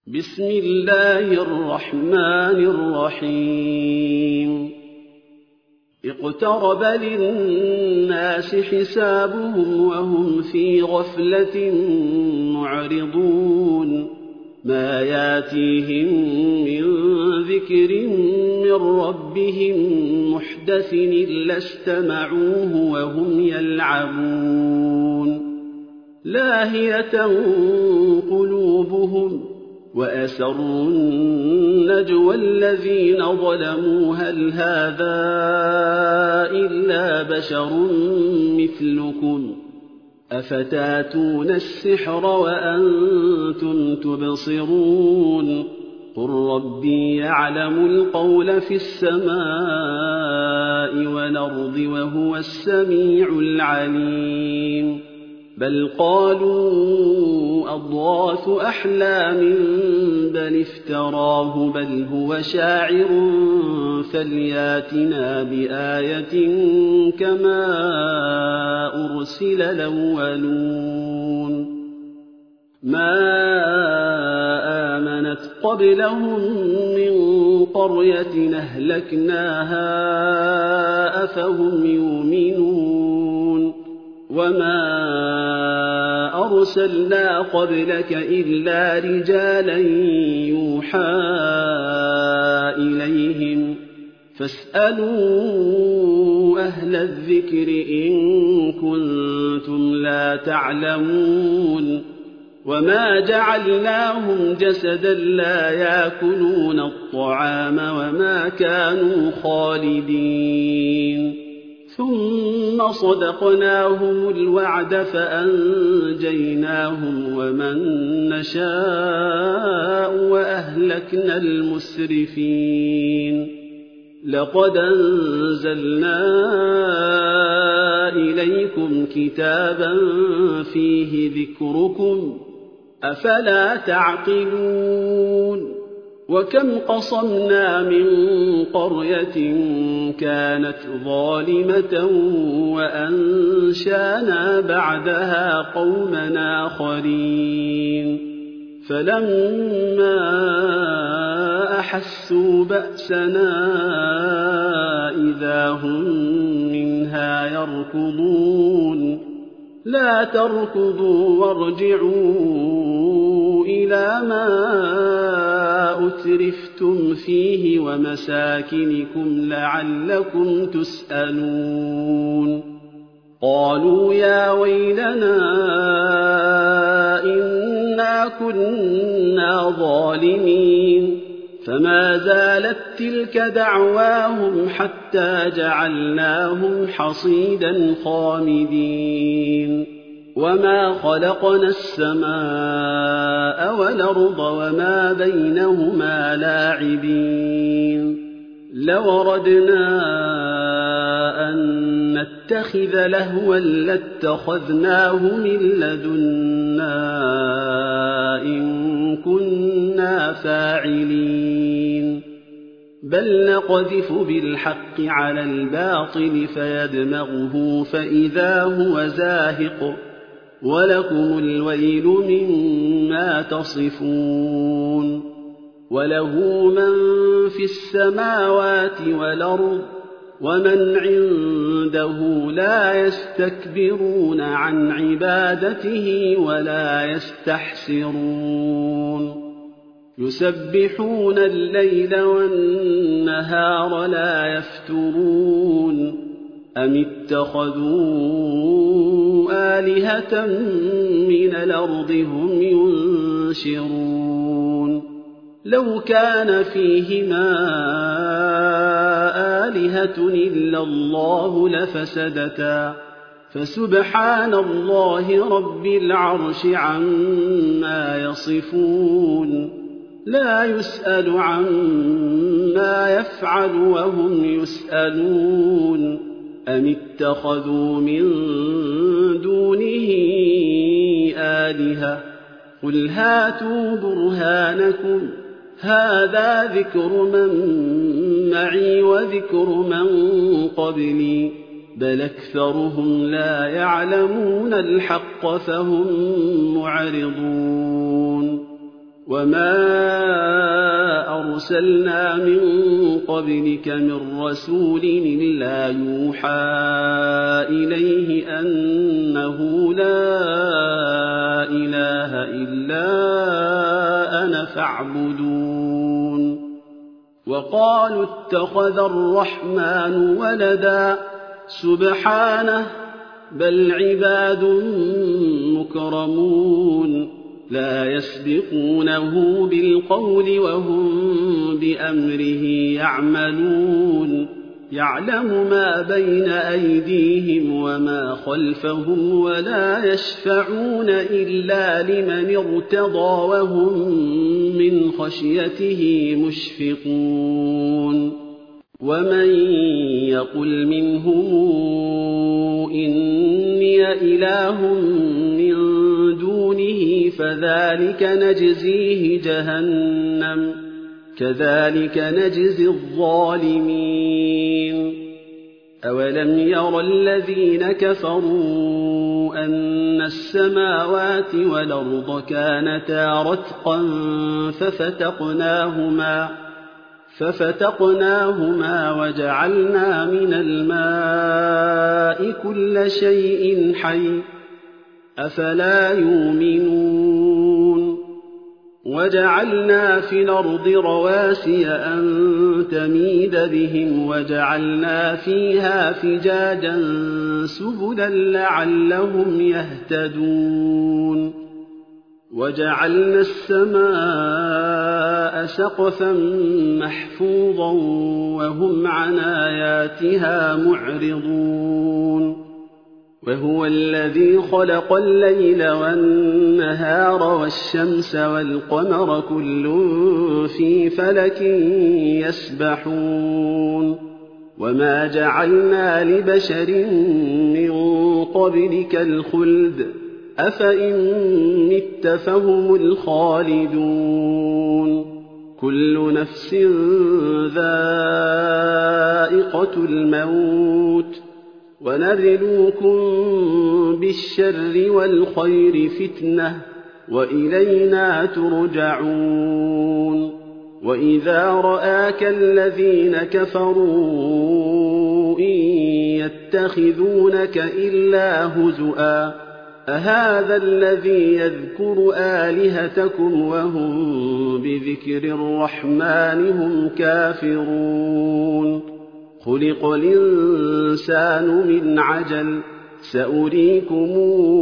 بسم الله الرحمن الرحيم اقترب للناس حسابهم وهم في غفلة معرضون ما ياتيهم من ذكر من ربهم محدث إلا استمعوه وهم يلعبون لاهية قلوبهم وأسروا النجوى الذين ظلموا هل هذا إلا بشر مثلكم أفتاتون السحر وأنتم تبصرون قل ربي يعلم القول في السماء والأرض وهو السميع العليم بل قالوا أضغاث أحلام بل افتراه بل هو شاعر فلياتنا بآية كما أرسل الأولون ما آمنت قبلهم من قرية أهلكناها أفهم يؤمنون وما أرسلنا قبلك إلا رجالا يوحى إليهم فاسألوا أهل الذكر إن كنتم لا تعلمون وما جعلناهم جسدا لا يأكلون الطعام وما كانوا خالدين ثم صدقناهم الوعد فأنجيناهم ومن نشاء وأهلكنا المسرفين لقد أنزلنا إليكم كتابا فيه ذكركم أفلا تعقلون وكم قصمنا من قرية كانت ظالمة وأنشانا بعدها قوما آخرين فلما أحسوا بأسنا إذا هم منها يركضون لا تركضوا وارجعوا إلى ما أترفتم فيه ومساكنكم لعلكم تسألون قالوا يا ويلنا إنا كنا ظالمين فما زالت تلك دعواهم حتى جعلناهم حصيدا خامدين وما خلقنا السماء والأرض وما بينهما لاعبين لو أردنا أن نتخذ لهوا لاتخذناه من لدنا إن كنا فاعلين بل نقذف بالحق على الباطل فيدمغه فإذا هو زاهق ولكم الويل مما تصفون وله من في السماوات والأرض ومن عنده لا يستكبرون عن عبادته ولا يستحسرون يسبحون الليل والنهار لا يفترون أم اتخذوا آلهة من الأرض هم ينشرون لو كان فيهما آلهة إلا الله لفسدتا فسبحان الله رب العرش عما يصفون لا يسأل عما يفعل وهم يسألون أم اتخذوا من دونه آلهة قل هاتوا برهانكم هذا ذكر من معي وذكر من قبلي بل أكثرهم لا يعلمون الحق فهم معرضون وما أرسلنا من قبلك من رسول إلا يوحى إليه أنه لا إله إلا أنا فاعبدون وقالوا اتخذ الرحمن ولدا سبحانه بل عباد مكرمون لا يسبقونه بالقول وهم بأمره يعملون يعلم ما بين أيديهم وما خلفهم ولا يشفعون إلا لمن ارتضى وهم من خشيته مشفقون ومن يقل منهم إني إله من دونه فذلك نجزيه جهنم كذلك نجزي الظالمين أولم ير الذين كفروا أن السماوات والأرض كانتا رتقا ففتقناهما وجعلنا من الماء كل شيء حي أفلا يؤمنون وجعلنا في الأرض رواسي أن تميد بهم وجعلنا فيها فجاجا سبلا لعلهم يهتدون وجعلنا السماء سقفا محفوظا وهم عن آياتها معرضون وهو الذي خلق الليل والنهار والشمس والقمر كل في فلك يسبحون وما جعلنا لبشر من قبلك الخلد أفإن مت فهم الخالدون كل نفس ذائقة الموت ونبلوكم بالشر والخير فتنة وإلينا ترجعون وإذا رآك الذين كفروا إن يتخذونك إلا هزؤا أهذا الذي يذكر آلهتكم وهم بذكر الرحمن هم كافرون خلق الإنسان من عجل سأريكم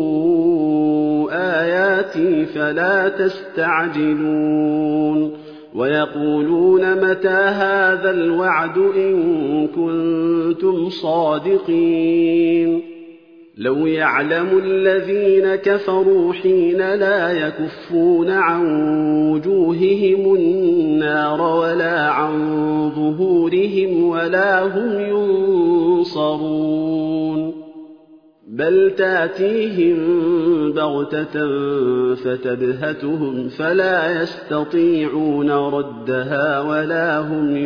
آياتي فلا تستعجلون ويقولون متى هذا الوعد إن كنتم صادقين لو يعلم الذين كفروا حين لا يكفون عن وجوههم النار ولا عن ظهورهم ولا هم ينصرون بل تأتيهم بغتة فتبهتهم فلا يستطيعون ردها ولا هم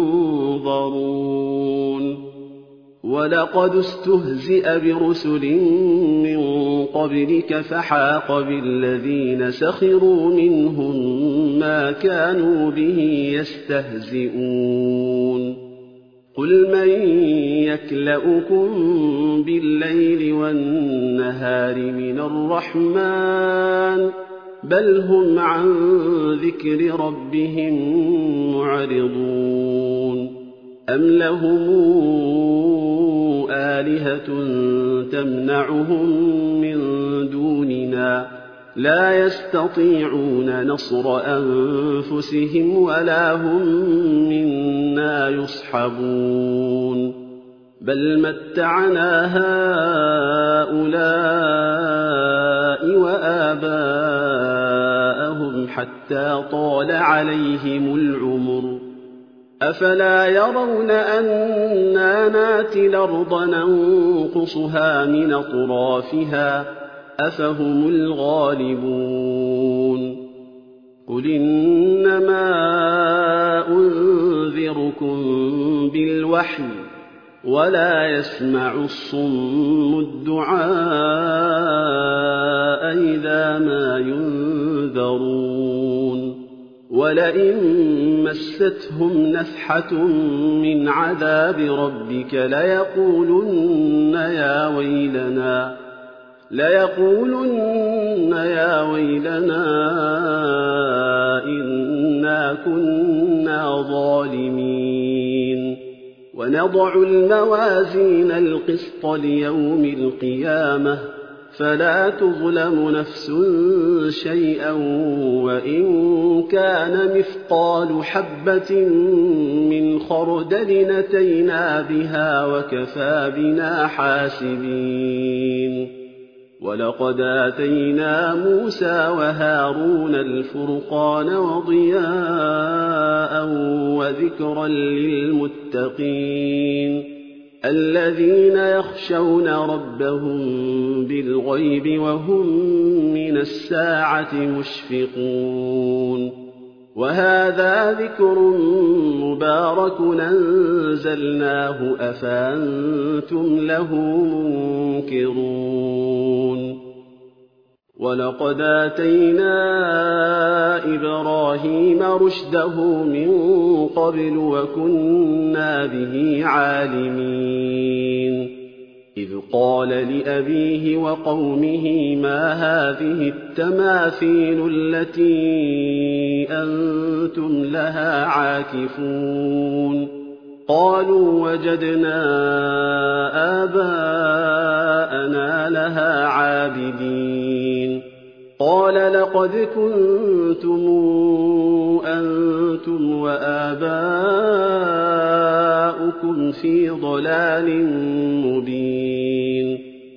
ينظرون ولقد استهزئ برسل من قبلك فحاق بالذين سخروا منهم ما كانوا به يستهزئون قل من يكلؤكم بالليل والنهار من الرحمن بل هم عن ذكر ربهم معرضون أم لهم آلهة تمنعهم من دوننا لا يستطيعون نصر أنفسهم ولا هم منا يصحبون بل متعنا هؤلاء وآباءهم حتى طال عليهم العمر أفلا يرون أنا ناتي الأرض ننقصها من أطرافها أفهم الغالبون قل إنما أنذركم بالوحي ولا يسمع الصم الدعاء إذا ما ينذرون ولئن مستهم نفحة من عذاب ربك ليقولن يا ويلنا إنا كنا ظالمين. ونضع الموازين القسط ليوم القيامة فلا تظلم نفس شيئا وإن كان مثقال حبة من خردل أتينا بها وكفى بنا حاسبين. ولقد آتينا موسى وهارون الفرقان وضياء وذكرا للمتقين الذين يخشون ربهم بالغيب وهم من الساعة مشفقون. وهذا ذكر مبارك أنزلناه أفأنتم له منكرون. ولقد آتينا إبراهيم رشده من قبل وكنا به عالمين. إذ قال لأبيه وقومه ما هذه التماثيل التي أنتم لها عاكفون؟ قالوا وجدنا آباءنا لها عابدين. قال لقد كنتم أنتم وآباؤكم في ضلال مبين.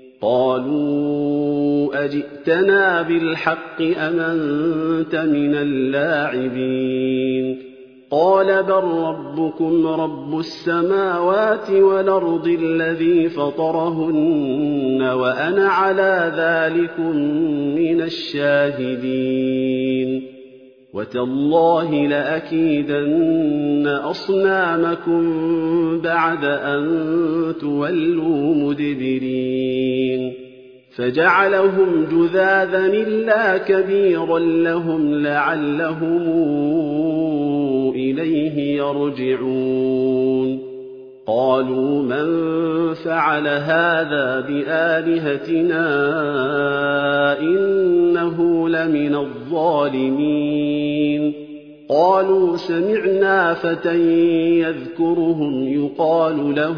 قالوا أجئتنا بالحق أم أنت من اللاعبين؟ قال بل ربكم رب السماوات والأرض الذي فطرهن وأنا على ذلكم من الشاهدين. وتالله لأكيدن أصنامكم بعد أن تولوا مدبرين. فجعلهم جذاذا إلا كبيرا لهم لعلهم إليه يرجعون. قالوا من فعل هذا بآلهتنا إنه لمن الظالمين. قالوا سمعنا فتى يذكرهم يقال له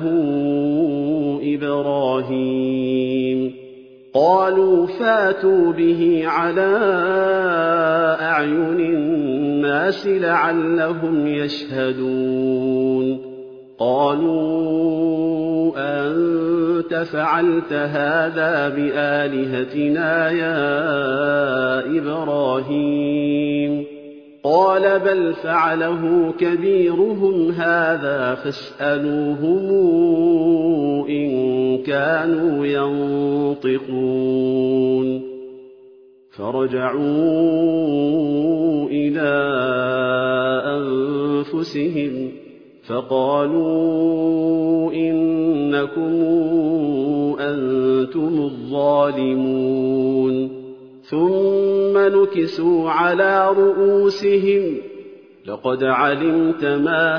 إبراهيم. قالوا فاتوا به على أعين الناس لعلهم يشهدون. قالوا أنت فعلت هذا بآلهتنا يا إبراهيم؟ قال بل فعله كبيرهم هذا فاسألوهم إن كانوا ينطقون. فرجعوا إلى أنفسهم فقالوا إنكم أنتم الظالمون. ثم نكسوا على رؤوسهم لقد علمت ما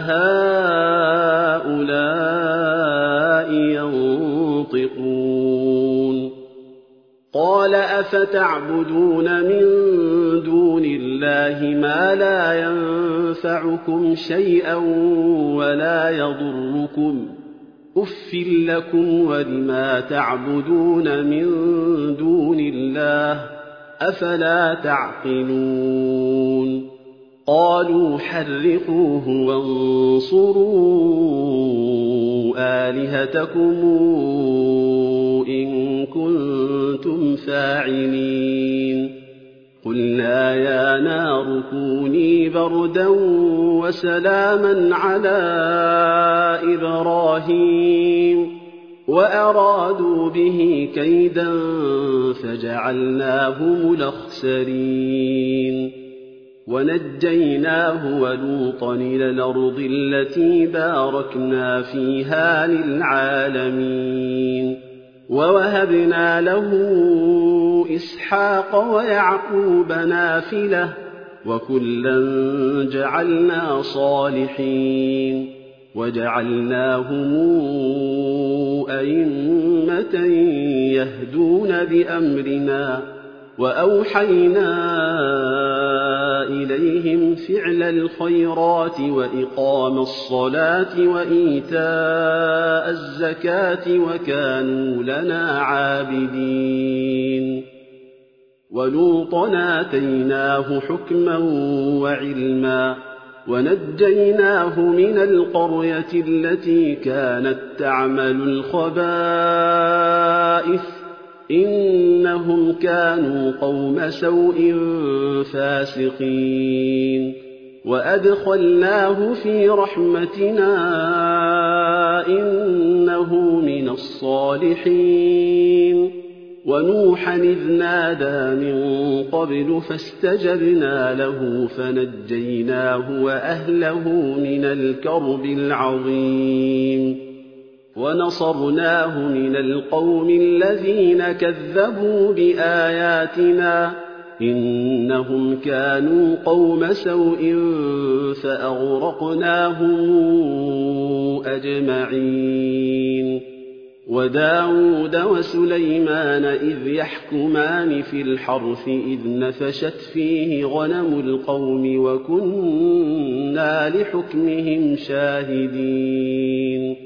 هؤلاء ينطقون. قال أفتعبدون من دون الله ما لا ينفعكم شيئا ولا يضركم أف لكم ولما تعبدون من دون الله أفلا تعقلون. قالوا حرقوه وانصروا آلهتكم إن كنتم فاعلين. قلنا يا نار كوني بردا وسلاما على إبراهيم وأرادوا به كيدا فجعلناهم الأخسرين. ونجيناه ولوطا إلى الأرض التي باركنا فيها للعالمين. ووهبنا له إسحاق ويعقوب نافلة وكلا جعلنا صالحين وجعلناهم أئمة يهدون بأمرنا وأوحينا إليهم فعل الخيرات وإقام الصلاة وإيتاء الزكاة وكانوا لنا عابدين ولوطا آتيناه حكما وعلما ونجيناه من القرية التي كانت تعمل الخبائث إنهم كانوا قوم سوء فاسقين وأدخلناه في رحمتنا إنه من الصالحين ونوحا إذ نادى من قبل فاستجبنا له فنجيناه وأهله من الكرب العظيم ونصرناه من القوم الذين كذبوا بآياتنا إنهم كانوا قوم سوء فأغرقناهم أجمعين وداود وسليمان إذ يحكمان في الحرث إذ نفشت فيه غنم القوم وكنا لحكمهم شاهدين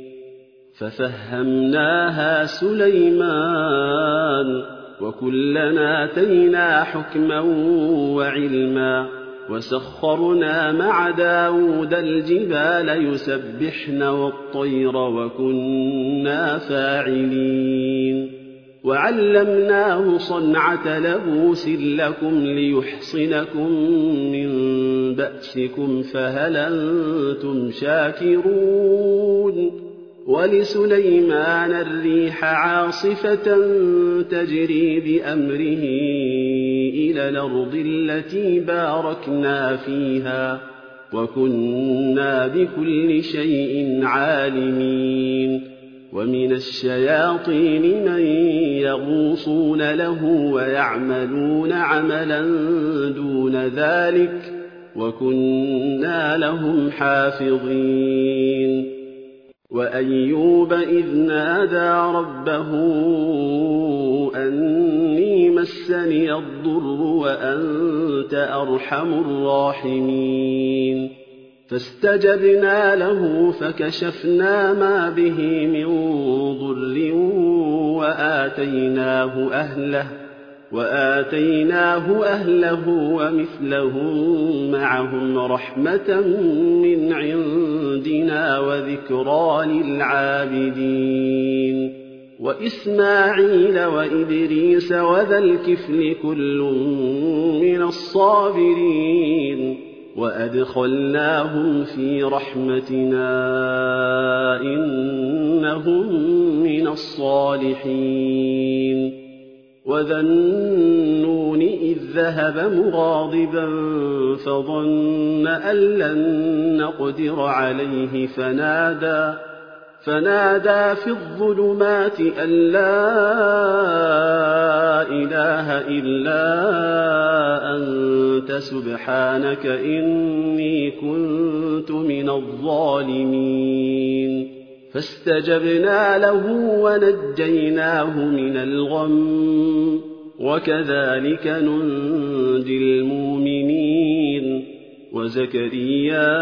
ففهمناها سليمان وكلنا آتينا حكما وعلما وسخرنا مع داود الجبال يسبحن والطير وكنا فاعلين وعلمناه صنعة لبوس لكم ليحصنكم من بأسكم فهل أنتم شاكرون ولسليمان الريح عاصفة تجري بأمره إلى الأرض التي باركنا فيها وكنا بكل شيء عالمين ومن الشياطين من يغوصون له ويعملون عملا دون ذلك وكنا لهم حافظين وأيوب إذ نادى ربه أني مسني الضر وأنت أرحم الراحمين فاستجبنا له فكشفنا ما به من ضر وآتيناه أهله ومثلهم معهم رحمة من عندنا وذكرى للعابدين وإسماعيل وإدريس وذا الكفل كل من الصابرين وأدخلناهم في رحمتنا إنهم من الصالحين وذا النون إذ ذهب مغاضبا فظن أن لن نقدر عليه فنادى في الظلمات أن لا إله إلا أنت سبحانك إني كنت من الظالمين فاستجبنا له ونجيناه من الغم وكذلك ننجي المؤمنين وزكريا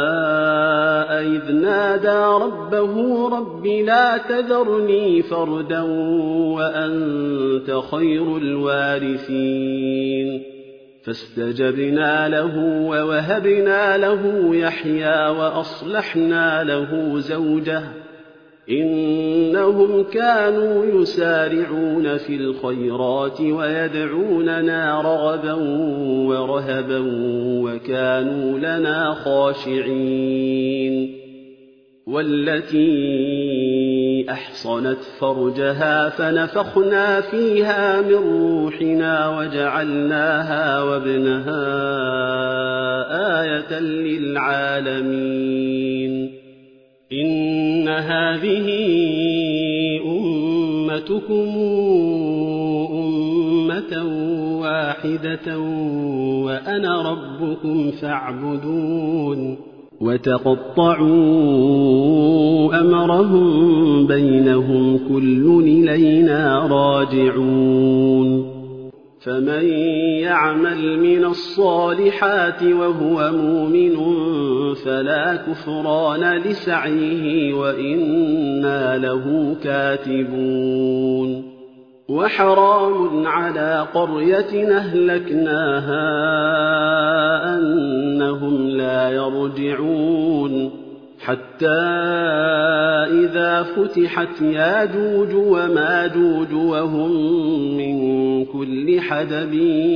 إذ نادى ربه رب لا تذرني فردا وأنت خير الوارثين فاستجبنا له ووهبنا له يحيى وأصلحنا له زوجه إنهم كانوا يسارعون في الخيرات ويدعوننا رغبا ورهبا وكانوا لنا خاشعين والتي أحصنت فرجها فنفخنا فيها من روحنا وجعلناها وابنها آية للعالمين إن هذه أمتكم أمة واحدة وأنا ربكم فاعبدون وتقطعوا أمرهم بينهم كل إلينا راجعون فمن يعمل من الصالحات وهو مؤمن فلا كفران لسعيه وإنا له كاتبون وحرام على قرية أهلكناها أنهم لا يرجعون حتى إذا فتحت ياجوج وماجوج وهم من كل حدب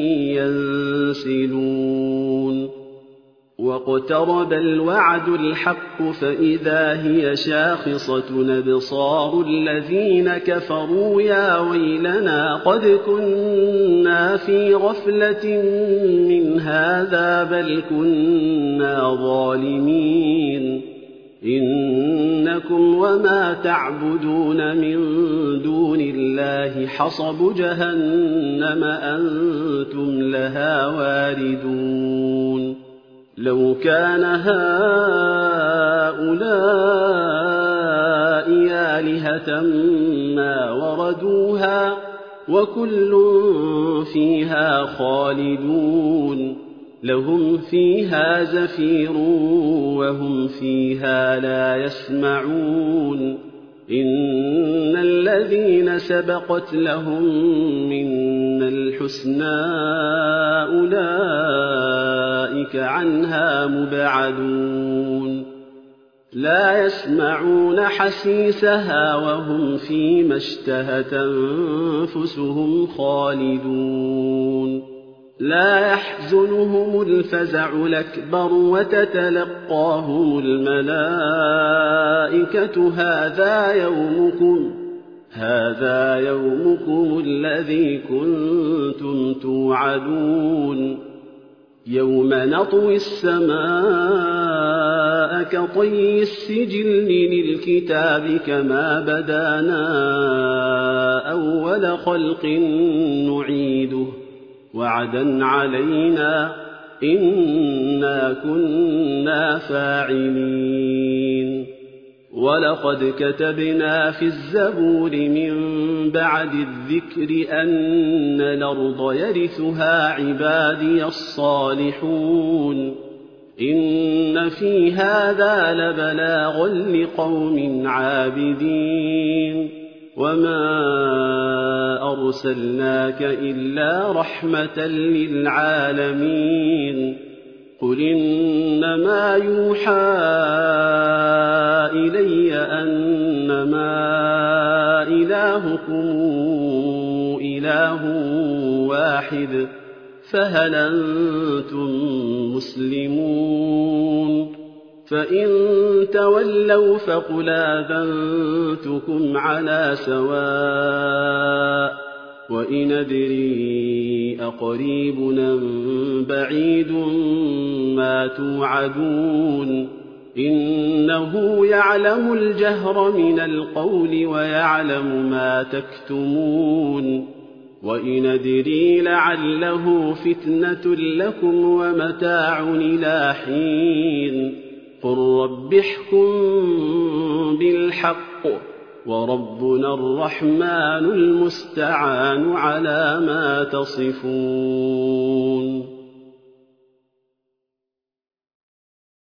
ينسلون واقترب الوعد الحق فإذا هي شاخصة أبصار الذين كفروا يا ويلنا قد كنا في غفلة من هذا بل كنا ظالمين إنكم وما تعبدون من دون الله حصب جهنم أنتم لها واردون لو كان هؤلاء آلهة ما وردوها وكل فيها خالدون لهم فيها زفير وهم فيها لا يسمعون إن الذين سبقت لهم منا الحسنى أولئك عنها مبعدون لا يسمعون حسيسها وهم فيما اشتهت أنفسهم خالدون لا يحزنهم الفزع الأكبر وتتلقاهم الملائكة هذا يومكم الذي كنتم توعدون يوم نطوي السماء كطي السجل للكتاب كما بدانا أول خلق نعيده وعدا علينا إنا كنا فاعلين ولقد كتبنا في الزبور من بعد الذكر أن الأرض يرثها عبادي الصالحون إن في هذا لبلاغا لقوم عابدين وما أرسلناك إلا رحمة للعالمين قل إنما يوحى إلي أنما إلهكم إله واحد فهل أنتم مسلمون فإن تولوا فقل آذنتكم على سواء وإن أدري أقريب أم بعيد ما توعدون إنه يعلم الجهر من القول ويعلم ما تكتمون وإن أدري لعله فتنة لكم ومتاع إلى حين قل رب احكم بالحق وربنا الرحمن المستعان على ما تصفون